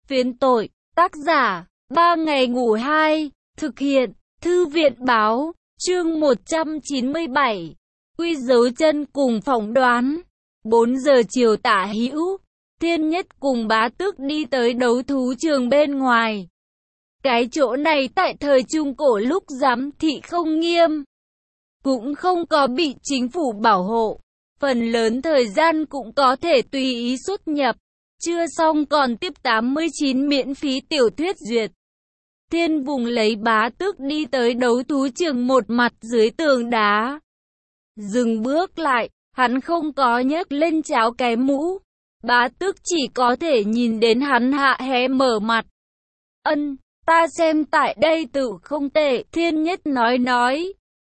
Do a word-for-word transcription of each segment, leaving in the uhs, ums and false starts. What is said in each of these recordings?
Phiến tội, tác giả, ba ngày ngủ hai, thực hiện, thư viện báo, chương một trăm chín mươi bảy, quy dấu chân cùng phỏng đoán. bốn giờ chiều tả hữu, Thiên Nhất cùng Bá Tước đi tới đấu thú trường bên ngoài. Cái chỗ này tại thời Trung Cổ lúc giám thị không nghiêm, cũng không có bị chính phủ bảo hộ, phần lớn thời gian cũng có thể tùy ý xuất nhập. Chưa xong còn tiếp tám mươi chín miễn phí tiểu thuyết duyệt. Thiên vùng lấy Bá Tước đi tới đấu thú trường một mặt dưới tường đá. Dừng bước lại, hắn không có nhấc lên cháo cái mũ. Bá Tước chỉ có thể nhìn đến hắn hạ hé mở mặt. Ân, ta xem tại đây tự không tệ, Thiên Nhất nói nói.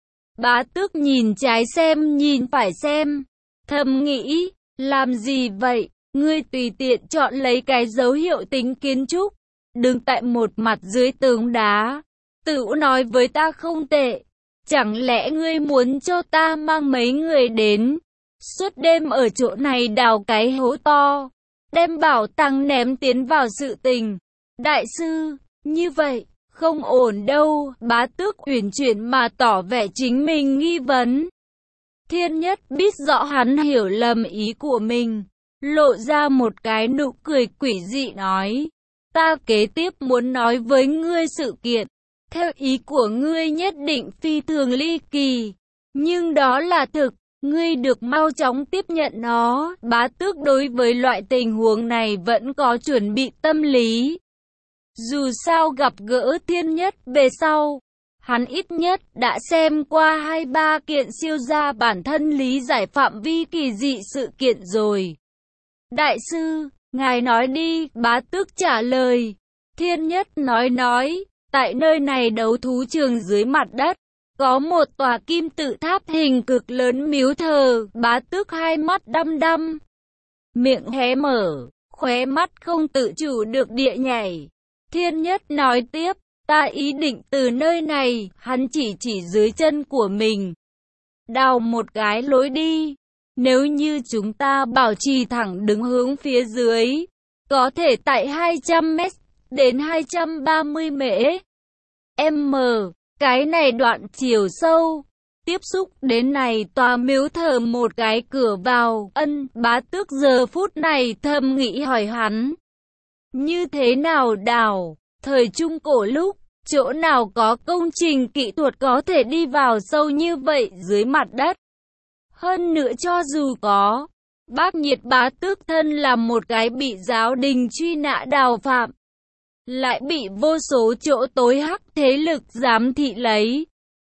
Bá Tước nhìn trái xem nhìn phải xem, thầm nghĩ, làm gì vậy? Ngươi tùy tiện chọn lấy cái dấu hiệu tính kiến trúc, đứng tại một mặt dưới tường đá, tự nói với ta không tệ. Chẳng lẽ ngươi muốn cho ta mang mấy người đến, suốt đêm ở chỗ này đào cái hố to, đem bảo tàng ném tiến vào sự tình? Đại sư, như vậy, không ổn đâu. Bá Tước uyển chuyển mà tỏ vẻ chính mình nghi vấn. Thiên Nhất biết rõ hắn hiểu lầm ý của mình, lộ ra một cái nụ cười quỷ dị nói, ta kế tiếp muốn nói với ngươi sự kiện, theo ý của ngươi nhất định phi thường ly kỳ, nhưng đó là thực, ngươi được mau chóng tiếp nhận nó. Bá Tước đối với loại tình huống này vẫn có chuẩn bị tâm lý. Dù sao gặp gỡ Thiên Nhất về sau, hắn ít nhất đã xem qua hai ba kiện siêu gia bản thân lý giải phạm vi kỳ dị sự kiện rồi. Đại sư, ngài nói đi, Bá Tước trả lời. Thiên Nhất nói nói, tại nơi này đấu thú trường dưới mặt đất, có một tòa kim tự tháp hình cực lớn miếu thờ. Bá Tước hai mắt đăm đăm, miệng hé mở, khóe mắt không tự chủ được địa nhảy. Thiên Nhất nói tiếp, ta ý định từ nơi này, hắn chỉ chỉ dưới chân của mình, đào một cái lối đi. Nếu như chúng ta bảo trì thẳng đứng hướng phía dưới, có thể tại hai trăm mét đến hai trăm ba mươi m. Cái này đoạn chiều sâu, tiếp xúc đến này tòa miếu thờ một cái cửa vào. Ân, Bá Tước giờ phút này thầm nghĩ hỏi hắn, như thế nào đào? Thời Trung Cổ lúc, chỗ nào có công trình kỹ thuật có thể đi vào sâu như vậy dưới mặt đất? Hơn nữa cho dù có, Bác Nhiệt Bá Tước thân là một cái bị giáo đình truy nã đào phạm, lại bị vô số chỗ tối hắc thế lực giám thị lấy.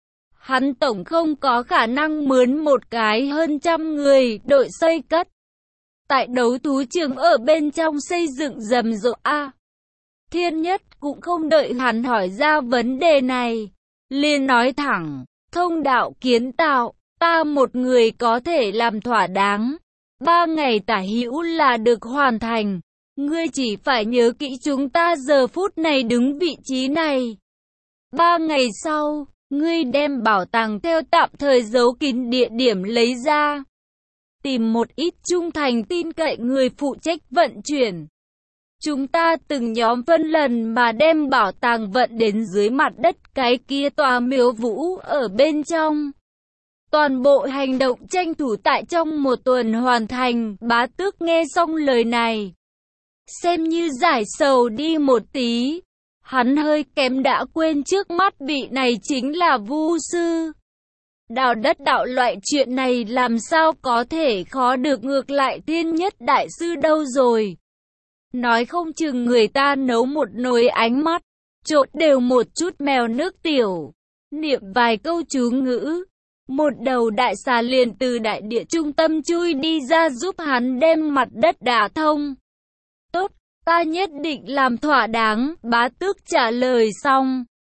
Hắn tổng không có khả năng mướn một cái hơn trăm người đội xây cất tại đấu thú trường ở bên trong xây dựng rầm rộ a. Thiên Nhất cũng không đợi hắn hỏi ra vấn đề này, liền nói thẳng, thông đạo kiến tạo, ta một người có thể làm thỏa đáng. Ba ngày tả hữu là được hoàn thành. Ngươi chỉ phải nhớ kỹ chúng ta giờ phút này đứng vị trí này. Ba ngày sau, ngươi đem bảo tàng theo tạm thời giấu kín địa điểm lấy ra. Tìm một ít trung thành tin cậy người phụ trách vận chuyển. Chúng ta từng nhóm phân lần mà đem bảo tàng vận đến dưới mặt đất cái kia tòa miếu vũ ở bên trong. Toàn bộ hành động tranh thủ tại trong một tuần hoàn thành. Bá Tước nghe xong lời này, xem như giải sầu đi một tí. Hắn hơi kém đã quên trước mắt vị này chính là Vu sư. Đào đất đạo loại chuyện này làm sao có thể khó được, ngược lại Thiên Nhất đại sư đâu rồi. Nói không chừng người ta nấu một nồi ánh mắt, trộn đều một chút mèo nước tiểu, niệm vài câu chú ngữ, một đầu đại xà liền từ đại địa trung tâm chui đi ra giúp hắn đem mặt đất đả thông. Tốt, ta nhất định làm thỏa đáng. Bá Tước trả lời xong,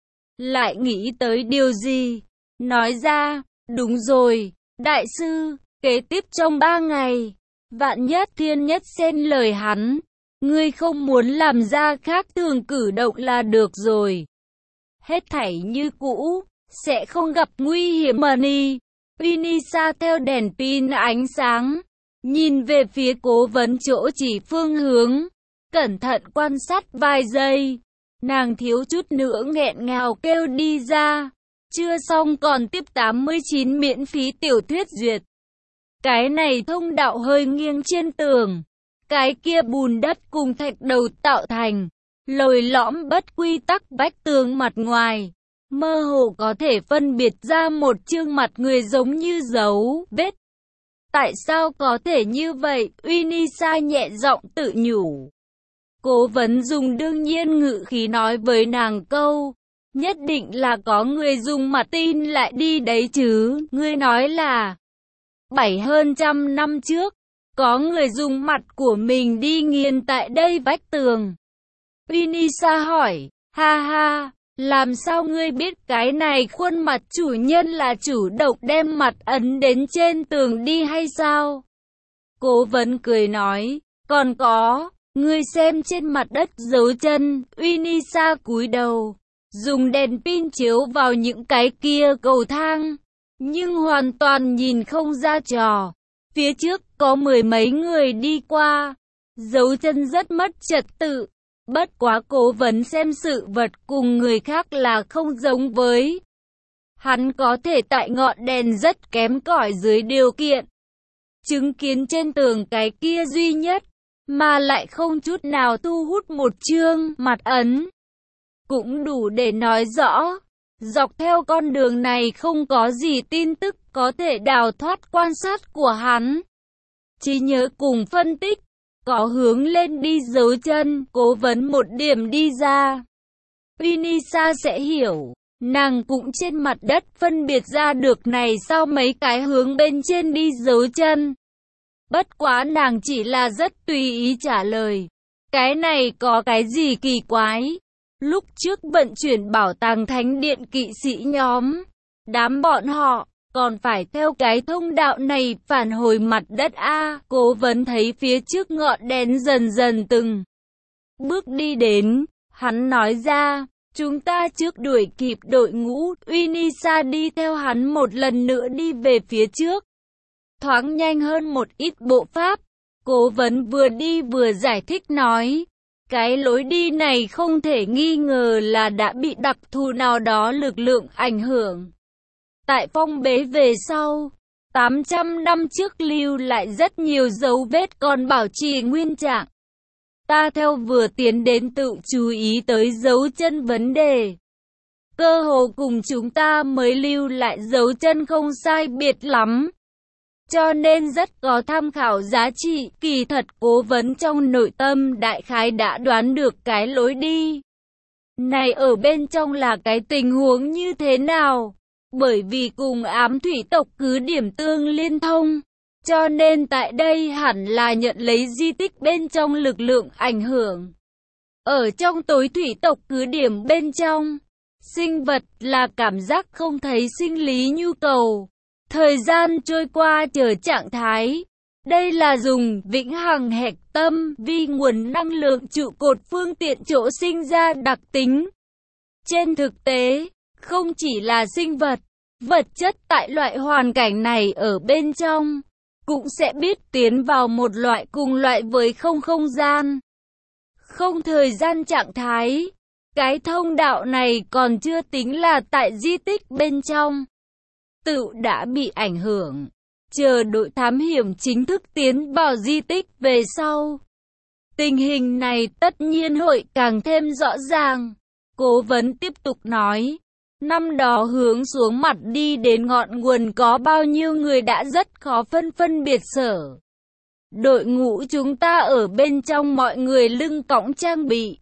lại nghĩ tới điều gì, nói ra, đúng rồi, đại sư, kế tiếp trong ba ngày, vạn nhất Thiên Nhất xen lời hắn, ngươi không muốn làm ra khác thường cử động là được rồi. Hết thảy như cũ, sẽ không gặp nguy hiểm. Mani, Pinisa theo đèn pin ánh sáng, nhìn về phía cố vấn chỗ chỉ phương hướng, cẩn thận quan sát vài giây. Nàng thiếu chút nữa nghẹn ngào kêu đi ra. Chưa xong còn tiếp tám mươi chín miễn phí tiểu thuyết duyệt. Cái này thông đạo hơi nghiêng trên tường. Cái kia bùn đất cùng thạch đầu tạo thành. Lồi lõm bất quy tắc vách tường mặt ngoài. Mơ hồ có thể phân biệt ra một chương mặt người giống như dấu vết. Tại sao có thể như vậy? Unisa nhẹ giọng tự nhủ. Cố vấn dùng đương nhiên ngữ khí nói với nàng câu. Nhất định là có người dùng mặt tin lại đi đấy chứ. Ngươi nói là bảy hơn trăm năm trước, có người dùng mặt của mình đi nghiền tại đây vách tường. Unisa hỏi, ha ha, làm sao ngươi biết cái này khuôn mặt chủ nhân là chủ động đem mặt ấn đến trên tường đi hay sao? Cố vấn cười nói, còn có, ngươi xem trên mặt đất dấu chân. Unisa cúi đầu, dùng đèn pin chiếu vào những cái kia cầu thang, nhưng hoàn toàn nhìn không ra trò. Phía trước có mười mấy người đi qua, dấu chân rất mất trật tự. Bất quá cố vấn xem sự vật cùng người khác là không giống với. Hắn có thể tại ngọn đèn rất kém cỏi dưới điều kiện chứng kiến trên tường cái kia duy nhất, mà lại không chút nào thu hút một chương mặt ấn. Cũng đủ để nói rõ, dọc theo con đường này không có gì tin tức có thể đào thoát quan sát của hắn. Trí nhớ cùng phân tích, có hướng lên đi dấu chân, cố vấn một điểm đi ra. Unisa sẽ hiểu, nàng cũng trên mặt đất phân biệt ra được này sau mấy cái hướng bên trên đi dấu chân. Bất quá nàng chỉ là rất tùy ý trả lời. Cái này có cái gì kỳ quái? Lúc trước vận chuyển bảo tàng thánh điện kỵ sĩ nhóm, đám bọn họ còn phải theo cái thông đạo này phản hồi mặt đất a. Cố vấn thấy phía trước ngọn đèn dần dần từng bước đi đến, hắn nói ra, chúng ta trước đuổi kịp đội ngũ. Unisa đi theo hắn một lần nữa đi về phía trước, thoáng nhanh hơn một ít bộ pháp. Cố vấn vừa đi vừa giải thích nói, cái lối đi này không thể nghi ngờ là đã bị đặc thù nào đó lực lượng ảnh hưởng. Tại phong bế về sau, tám trăm năm trước lưu lại rất nhiều dấu vết còn bảo trì nguyên trạng. Ta theo vừa tiến đến tự chú ý tới dấu chân vấn đề. Cơ hồ cùng chúng ta mới lưu lại dấu chân không sai biệt lắm. Cho nên rất có tham khảo giá trị. Kỳ thật cố vấn trong nội tâm đại khái đã đoán được cái lối đi này ở bên trong là cái tình huống như thế nào. Bởi vì cùng ám thủy tộc cứ điểm tương liên thông, cho nên tại đây hẳn là nhận lấy di tích bên trong lực lượng ảnh hưởng. Ở trong tối thủy tộc cứ điểm bên trong, sinh vật là cảm giác không thấy sinh lý nhu cầu. Thời gian trôi qua chờ trạng thái. Đây là dùng vĩnh hằng hạch tâm vi nguồn năng lượng trụ cột phương tiện chỗ sinh ra đặc tính. Trên thực tế, không chỉ là sinh vật, vật chất tại loại hoàn cảnh này ở bên trong, cũng sẽ biết tiến vào một loại cùng loại với không không gian, không thời gian trạng thái. Cái thông đạo này còn chưa tính là tại di tích bên trong, tự đã bị ảnh hưởng. Chờ đội thám hiểm chính thức tiến vào di tích về sau, tình hình này tất nhiên hội càng thêm rõ ràng. Cố vấn tiếp tục nói, năm đó hướng xuống mặt đi đến ngọn nguồn có bao nhiêu người đã rất khó phân phân biệt sở. Đội ngũ chúng ta ở bên trong mọi người lưng cõng trang bị,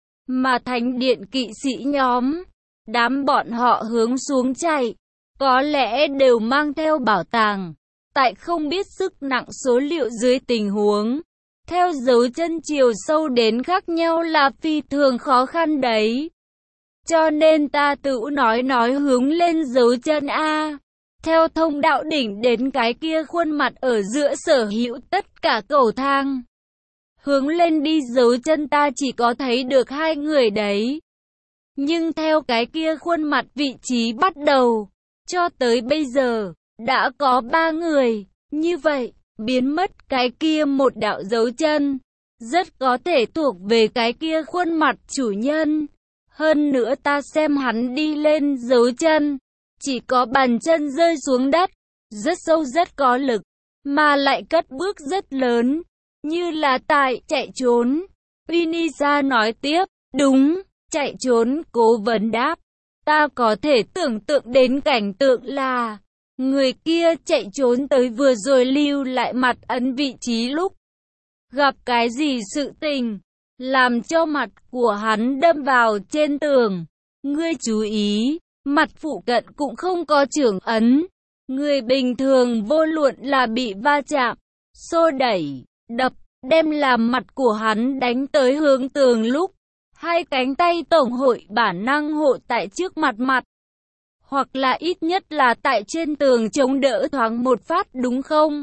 mà thánh điện kỵ sĩ nhóm, đám bọn họ hướng xuống chạy, có lẽ đều mang theo bảo tàng. Tại không biết sức nặng số liệu dưới tình huống, theo dấu chân chiều sâu đến khác nhau là phi thường khó khăn đấy. Cho nên ta tự nói nói hướng lên dấu chân A. Theo thông đạo đỉnh đến cái kia khuôn mặt ở giữa sở hữu tất cả cầu thang. Hướng lên đi dấu chân ta chỉ có thấy được hai người đấy. Nhưng theo cái kia khuôn mặt vị trí bắt đầu, cho tới bây giờ, đã có ba người. Như vậy, biến mất cái kia một đạo dấu chân, rất có thể thuộc về cái kia khuôn mặt chủ nhân. Hơn nữa ta xem hắn đi lên dấu chân, chỉ có bàn chân rơi xuống đất, rất sâu rất có lực, mà lại cất bước rất lớn, như là tại chạy trốn. Unisa nói tiếp, đúng, chạy trốn. Cố vấn đáp, ta có thể tưởng tượng đến cảnh tượng là người kia chạy trốn tới vừa rồi lưu lại mặt ấn vị trí lúc gặp cái gì sự tình, làm cho mặt của hắn đâm vào trên tường. Ngươi chú ý, mặt phụ cận cũng không có trưởng ấn. Người bình thường vô luận là bị va chạm, xô đẩy, đập, đem làm mặt của hắn đánh tới hướng tường lúc hai cánh tay tổng hội bản năng hộ tại trước mặt mặt, hoặc là ít nhất là tại trên tường chống đỡ thoáng một phát, đúng không?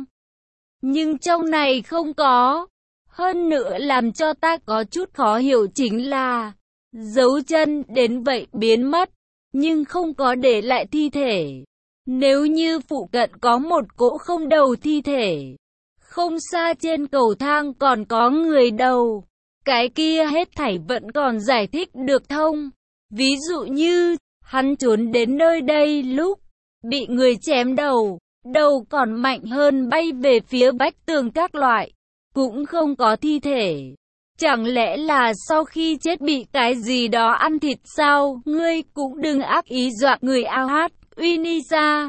Nhưng trong này không có. Hơn nữa làm cho ta có chút khó hiểu chính là dấu chân đến vậy biến mất, nhưng không có để lại thi thể. Nếu như phụ cận có một cỗ không đầu thi thể, không xa trên cầu thang còn có người đầu, cái kia hết thảy vẫn còn giải thích được thông. Ví dụ như, hắn trốn đến nơi đây lúc bị người chém đầu, đầu còn mạnh hơn bay về phía vách tường các loại, cũng không có thi thể. Chẳng lẽ là sau khi chết bị cái gì đó ăn thịt sao? Ngươi cũng đừng ác ý dọa người ao hát. Unisa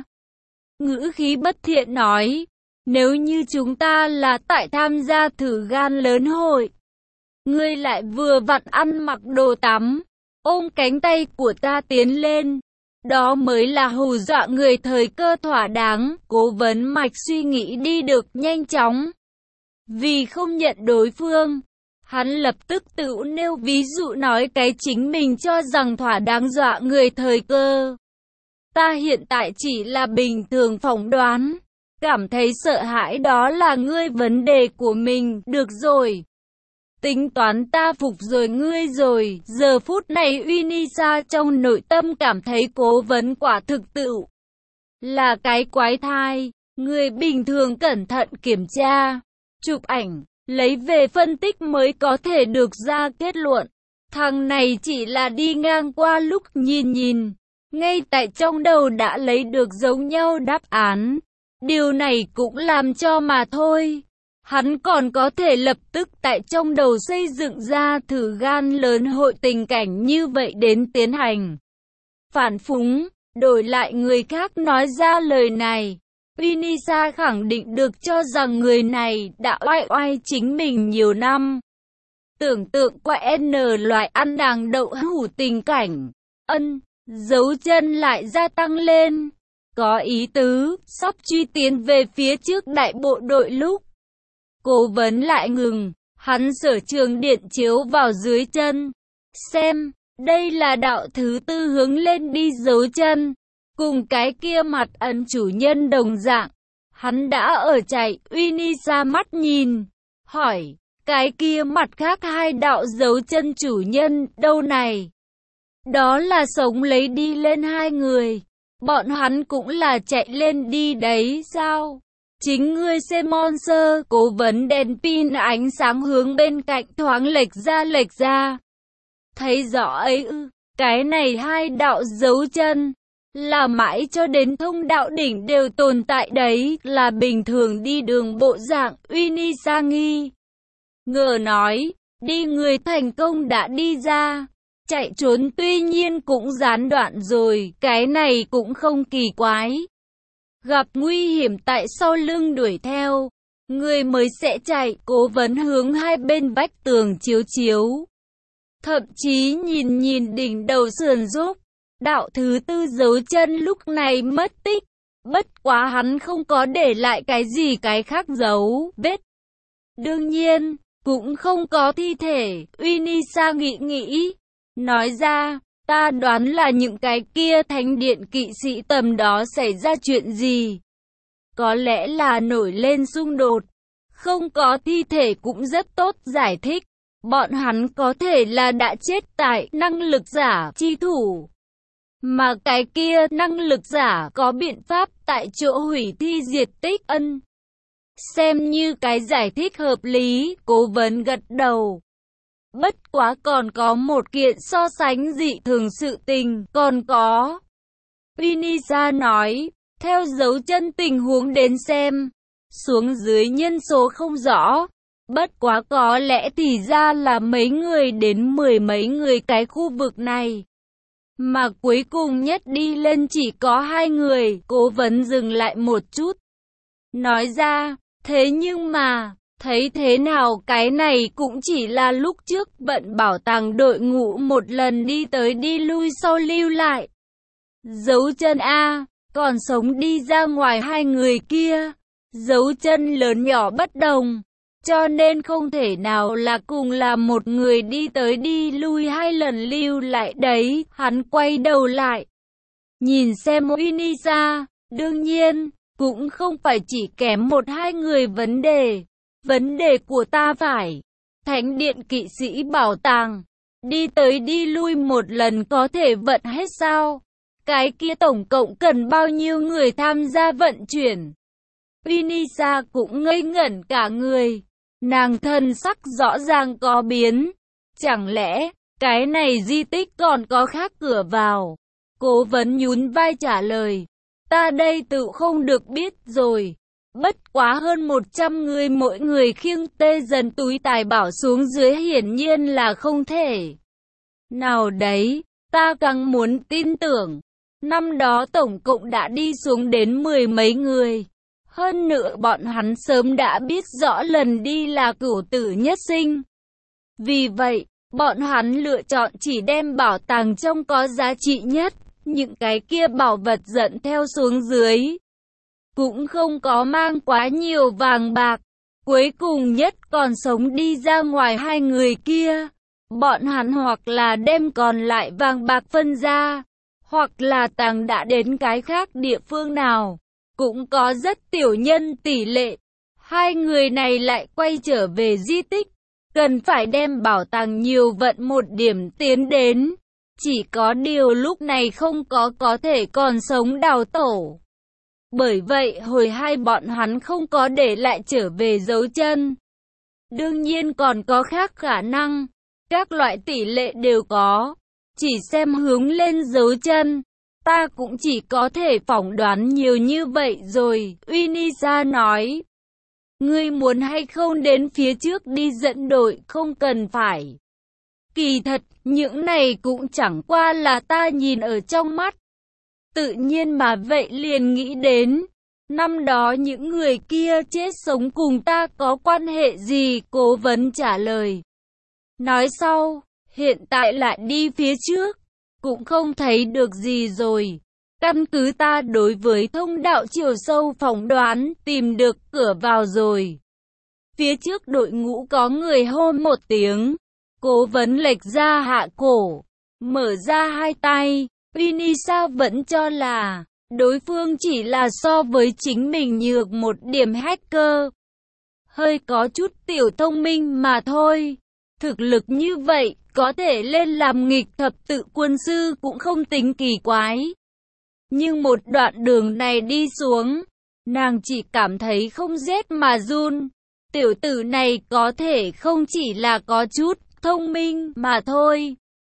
ngữ khí bất thiện nói, nếu như chúng ta là tại tham gia thử gan lớn hội, ngươi lại vừa vặn ăn mặc đồ tắm, ôm cánh tay của ta tiến lên, đó mới là hù dọa người thời cơ thỏa đáng. Cố vấn mạch suy nghĩ đi được nhanh chóng. Vì không nhận đối phương, hắn lập tức tự nêu ví dụ nói cái chính mình cho rằng thỏa đáng dọa người thời cơ. Ta hiện tại chỉ là bình thường phỏng đoán, cảm thấy sợ hãi đó là ngươi vấn đề của mình, được rồi. Tính toán ta phục rồi ngươi rồi. Giờ phút này Unisa trong nội tâm cảm thấy cố vấn quả thực tự là cái quái thai. Người bình thường cẩn thận kiểm tra, chụp ảnh, lấy về phân tích mới có thể được ra kết luận. Thằng này chỉ là đi ngang qua lúc nhìn nhìn, ngay tại trong đầu đã lấy được giống nhau đáp án. Điều này cũng làm cho mà thôi. Hắn còn có thể lập tức tại trong đầu xây dựng ra thử gan lớn hội tình cảnh như vậy đến tiến hành phản phúng, đổi lại người khác nói ra lời này. Unisa khẳng định được cho rằng người này đã oai oai chính mình nhiều năm. Tưởng tượng qua N loại ăn đàng đậu hủ tình cảnh, ân, dấu chân lại gia tăng lên. Có ý tứ, sắp truy tiến về phía trước đại bộ đội lúc cố vấn lại ngừng, hắn sở trường điện chiếu vào dưới chân. Xem, đây là đạo thứ tư hướng lên đi dấu chân, cùng cái kia mặt ấn chủ nhân đồng dạng. Hắn đã ở chạy. Unisa mắt nhìn, hỏi, cái kia mặt khác hai đạo dấu chân chủ nhân đâu này? Đó là sống lấy đi lên hai người, bọn hắn cũng là chạy lên đi đấy sao? Chính ngươi xem monster. Cố vấn đèn pin ánh sáng hướng bên cạnh thoáng lệch ra lệch ra. Thấy rõ ấy ư, cái này hai đạo dấu chân, là mãi cho đến thông đạo đỉnh đều tồn tại đấy, là bình thường đi đường bộ dạng. Unisa nghi ngờ nói, đi người thành công đã đi ra, chạy trốn tuy nhiên cũng gián đoạn rồi, cái này cũng không kỳ quái. Gặp nguy hiểm tại sau lưng đuổi theo, người mới sẽ chạy. Cố vấn hướng hai bên vách tường chiếu chiếu, thậm chí nhìn nhìn đỉnh đầu sườn dốc. Đạo thứ tư dấu chân lúc này mất tích, bất quá hắn không có để lại cái gì cái khác dấu vết. Đương nhiên, cũng không có thi thể. Unisa nghĩ nghĩ, nói ra, ta đoán là những cái kia thánh điện kỵ sĩ tầm đó xảy ra chuyện gì. Có lẽ là nổi lên xung đột. Không có thi thể cũng rất tốt giải thích. Bọn hắn có thể là đã chết tại năng lực giả chi thủ. Mà cái kia năng lực giả có biện pháp tại chỗ hủy thi diệt tích. Ân. Xem như cái giải thích hợp lý, Cố vấn gật đầu. Bất quá còn có một kiện so sánh dị thường sự tình, còn có. Winisa nói, theo dấu chân tình huống đến xem, xuống dưới nhân số không rõ. Bất quá có lẽ thì ra là mấy người đến mười mấy người cái khu vực này. Mà cuối cùng nhất đi lên chỉ có hai người, Cố vấn dừng lại một chút. Nói ra, thế nhưng mà, thấy thế nào cái này cũng chỉ là lúc trước bận bảo tàng đội ngũ một lần đi tới đi lui sau lưu lại. Dấu chân A, còn sống đi ra ngoài hai người kia, dấu chân lớn nhỏ bất đồng. Cho nên không thể nào là cùng là một người đi tới đi lui hai lần lưu lại đấy. Hắn quay đầu lại, nhìn xem Winisa, đương nhiên, cũng không phải chỉ kém một hai người vấn đề. Vấn đề của ta phải, Thánh điện kỵ sĩ bảo tàng, đi tới đi lui một lần có thể vận hết sao? Cái kia tổng cộng cần bao nhiêu người tham gia vận chuyển? Winisa cũng ngây ngẩn cả người. Nàng thân sắc rõ ràng có biến. Chẳng lẽ, cái này di tích còn có khác cửa vào? Cố vấn nhún vai trả lời. Ta đây tự không được biết rồi. Bất quá hơn một trăm người mỗi người khiêng tê dần túi tài bảo xuống dưới hiển nhiên là không thể. Nào đấy, ta càng muốn tin tưởng. Năm đó tổng cộng đã đi xuống đến mười mấy người. Hơn nữa bọn hắn sớm đã biết rõ lần đi là cửu tử nhất sinh. Vì vậy, bọn hắn lựa chọn chỉ đem bảo tàng trong có giá trị nhất, những cái kia bảo vật dẫn theo xuống dưới. Cũng không có mang quá nhiều vàng bạc. Cuối cùng nhất còn sống đi ra ngoài hai người kia. Bọn hắn hoặc là đem còn lại vàng bạc phân ra, hoặc là tàng đã đến cái khác địa phương nào. Cũng có rất tiểu nhân tỷ lệ. Hai người này lại quay trở về di tích. Cần phải đem bảo tàng nhiều vận một điểm tiến đến. Chỉ có điều lúc này không có có thể còn sống đào tổ. Bởi vậy hồi hai bọn hắn không có để lại trở về dấu chân. Đương nhiên còn có khác khả năng. Các loại tỷ lệ đều có. Chỉ xem hướng lên dấu chân. Ta cũng chỉ có thể phỏng đoán nhiều như vậy rồi, Winisa nói. Ngươi muốn hay không đến phía trước đi dẫn đội không cần phải. Kỳ thật, những này cũng chẳng qua là ta nhìn ở trong mắt. Tự nhiên mà vậy liền nghĩ đến. Năm đó những người kia chết sống cùng ta có quan hệ gì? Cố vấn trả lời. Nói sau, hiện tại lại đi phía trước. Cũng không thấy được gì rồi. Căn cứ ta đối với thông đạo chiều sâu phỏng đoán tìm được cửa vào rồi. Phía trước đội ngũ có người hô một tiếng. Cố vấn lệch ra hạ cổ. Mở ra hai tay. Winisa vẫn cho là đối phương chỉ là so với chính mình nhược một điểm hacker. Hơi có chút tiểu thông minh mà thôi. Thực lực như vậy, có thể lên làm nghịch thập tự quân sư cũng không tính kỳ quái. Nhưng một đoạn đường này đi xuống, nàng chỉ cảm thấy không rét mà run. Tiểu tử này có thể không chỉ là có chút thông minh mà thôi.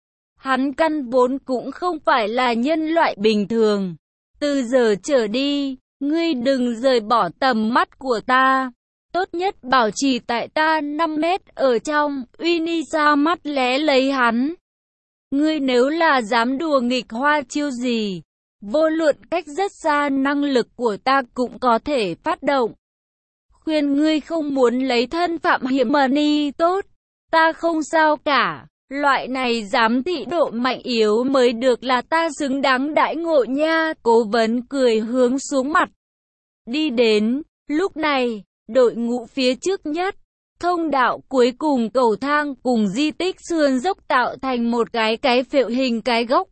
Hắn căn vốn cũng không phải là nhân loại bình thường. Từ giờ trở đi, ngươi đừng rời bỏ tầm mắt của ta. Tốt nhất bảo trì tại ta năm mét ở trong. Winisa mắt lé lấy hắn. Ngươi nếu là dám đùa nghịch hoa chiêu gì, vô luận cách rất xa năng lực của ta cũng có thể phát động. Khuyên ngươi không muốn lấy thân phạm hiểm money tốt. Ta không sao cả. Loại này dám thị độ mạnh yếu mới được là ta xứng đáng đãi ngộ nha. Cố vấn cười hướng xuống mặt. Đi đến, lúc này, đội ngũ phía trước nhất, thông đạo cuối cùng cầu thang cùng di tích sườn dốc tạo thành một cái cái phễu hình cái gốc.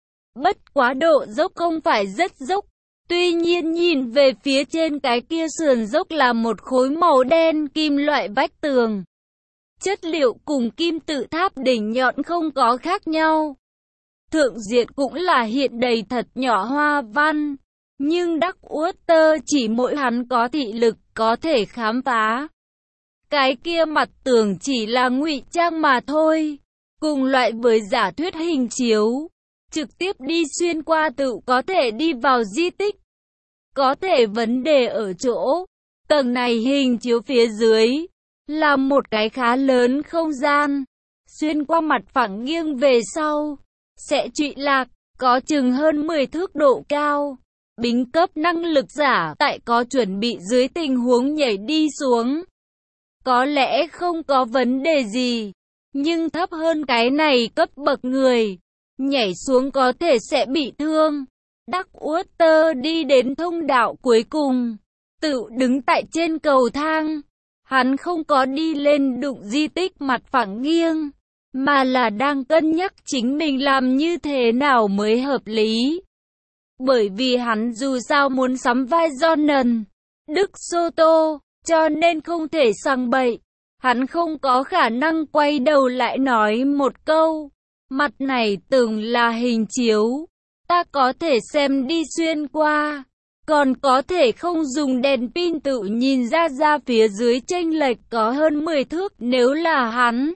Bất quá độ dốc không phải rất dốc. Tuy nhiên nhìn về phía trên cái kia sườn dốc là một khối màu đen kim loại vách tường. Chất liệu cùng kim tự tháp đỉnh nhọn không có khác nhau. Thượng diện cũng là hiện đầy thật nhỏ hoa văn. Nhưng Đắc Uất Tơ chỉ mỗi hắn có thị lực có thể khám phá. Cái kia mặt tường chỉ là ngụy trang mà thôi. Cùng loại với giả thuyết hình chiếu, trực tiếp đi xuyên qua tự có thể đi vào di tích. Có thể vấn đề ở chỗ, tầng này hình chiếu phía dưới, là một cái khá lớn không gian. Xuyên qua mặt phẳng nghiêng về sau, sẽ trụy lạc, có chừng hơn mười thước độ cao. Bính cấp năng lực giả tại có chuẩn bị dưới tình huống nhảy đi xuống. Có lẽ không có vấn đề gì, nhưng thấp hơn cái này cấp bậc người, nhảy xuống có thể sẽ bị thương. Darkwater đi đến thông đạo cuối cùng, tự đứng tại trên cầu thang. Hắn không có đi lên đụng di tích mặt phẳng nghiêng, mà là đang cân nhắc chính mình làm như thế nào mới hợp lý. Bởi vì hắn dù sao muốn sắm vai Jonan, Đức Soto, cho nên không thể sang bậy. Hắn không có khả năng quay đầu lại nói một câu, mặt này từng là hình chiếu, ta có thể xem đi xuyên qua, còn có thể không dùng đèn pin tự nhìn ra ra phía dưới chênh lệch có hơn mười thước nếu là hắn.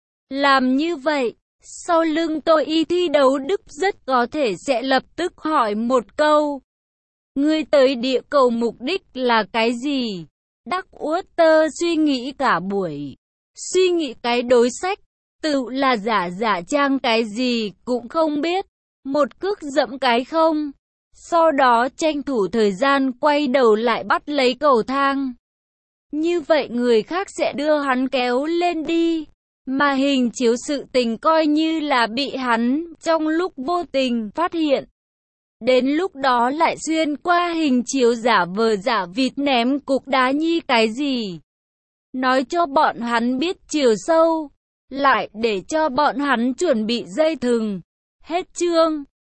Làm như vậy, sau lưng tôi y thi đấu Đức rất có thể sẽ lập tức hỏi một câu. Ngươi tới địa cầu mục đích là cái gì? Darkwater suy nghĩ cả buổi. Suy nghĩ cái đối sách, tự là giả giả trang cái gì cũng không biết. Một cước dẫm cái không. Sau đó tranh thủ thời gian quay đầu lại bắt lấy cầu thang. Như vậy người khác sẽ đưa hắn kéo lên đi. Mà hình chiếu sự tình coi như là bị hắn trong lúc vô tình phát hiện. Đến lúc đó lại xuyên qua hình chiếu giả vờ giả vịt ném cục đá nhi cái gì. Nói cho bọn hắn biết chiều sâu. Lại để cho bọn hắn chuẩn bị dây thừng. Hết chương.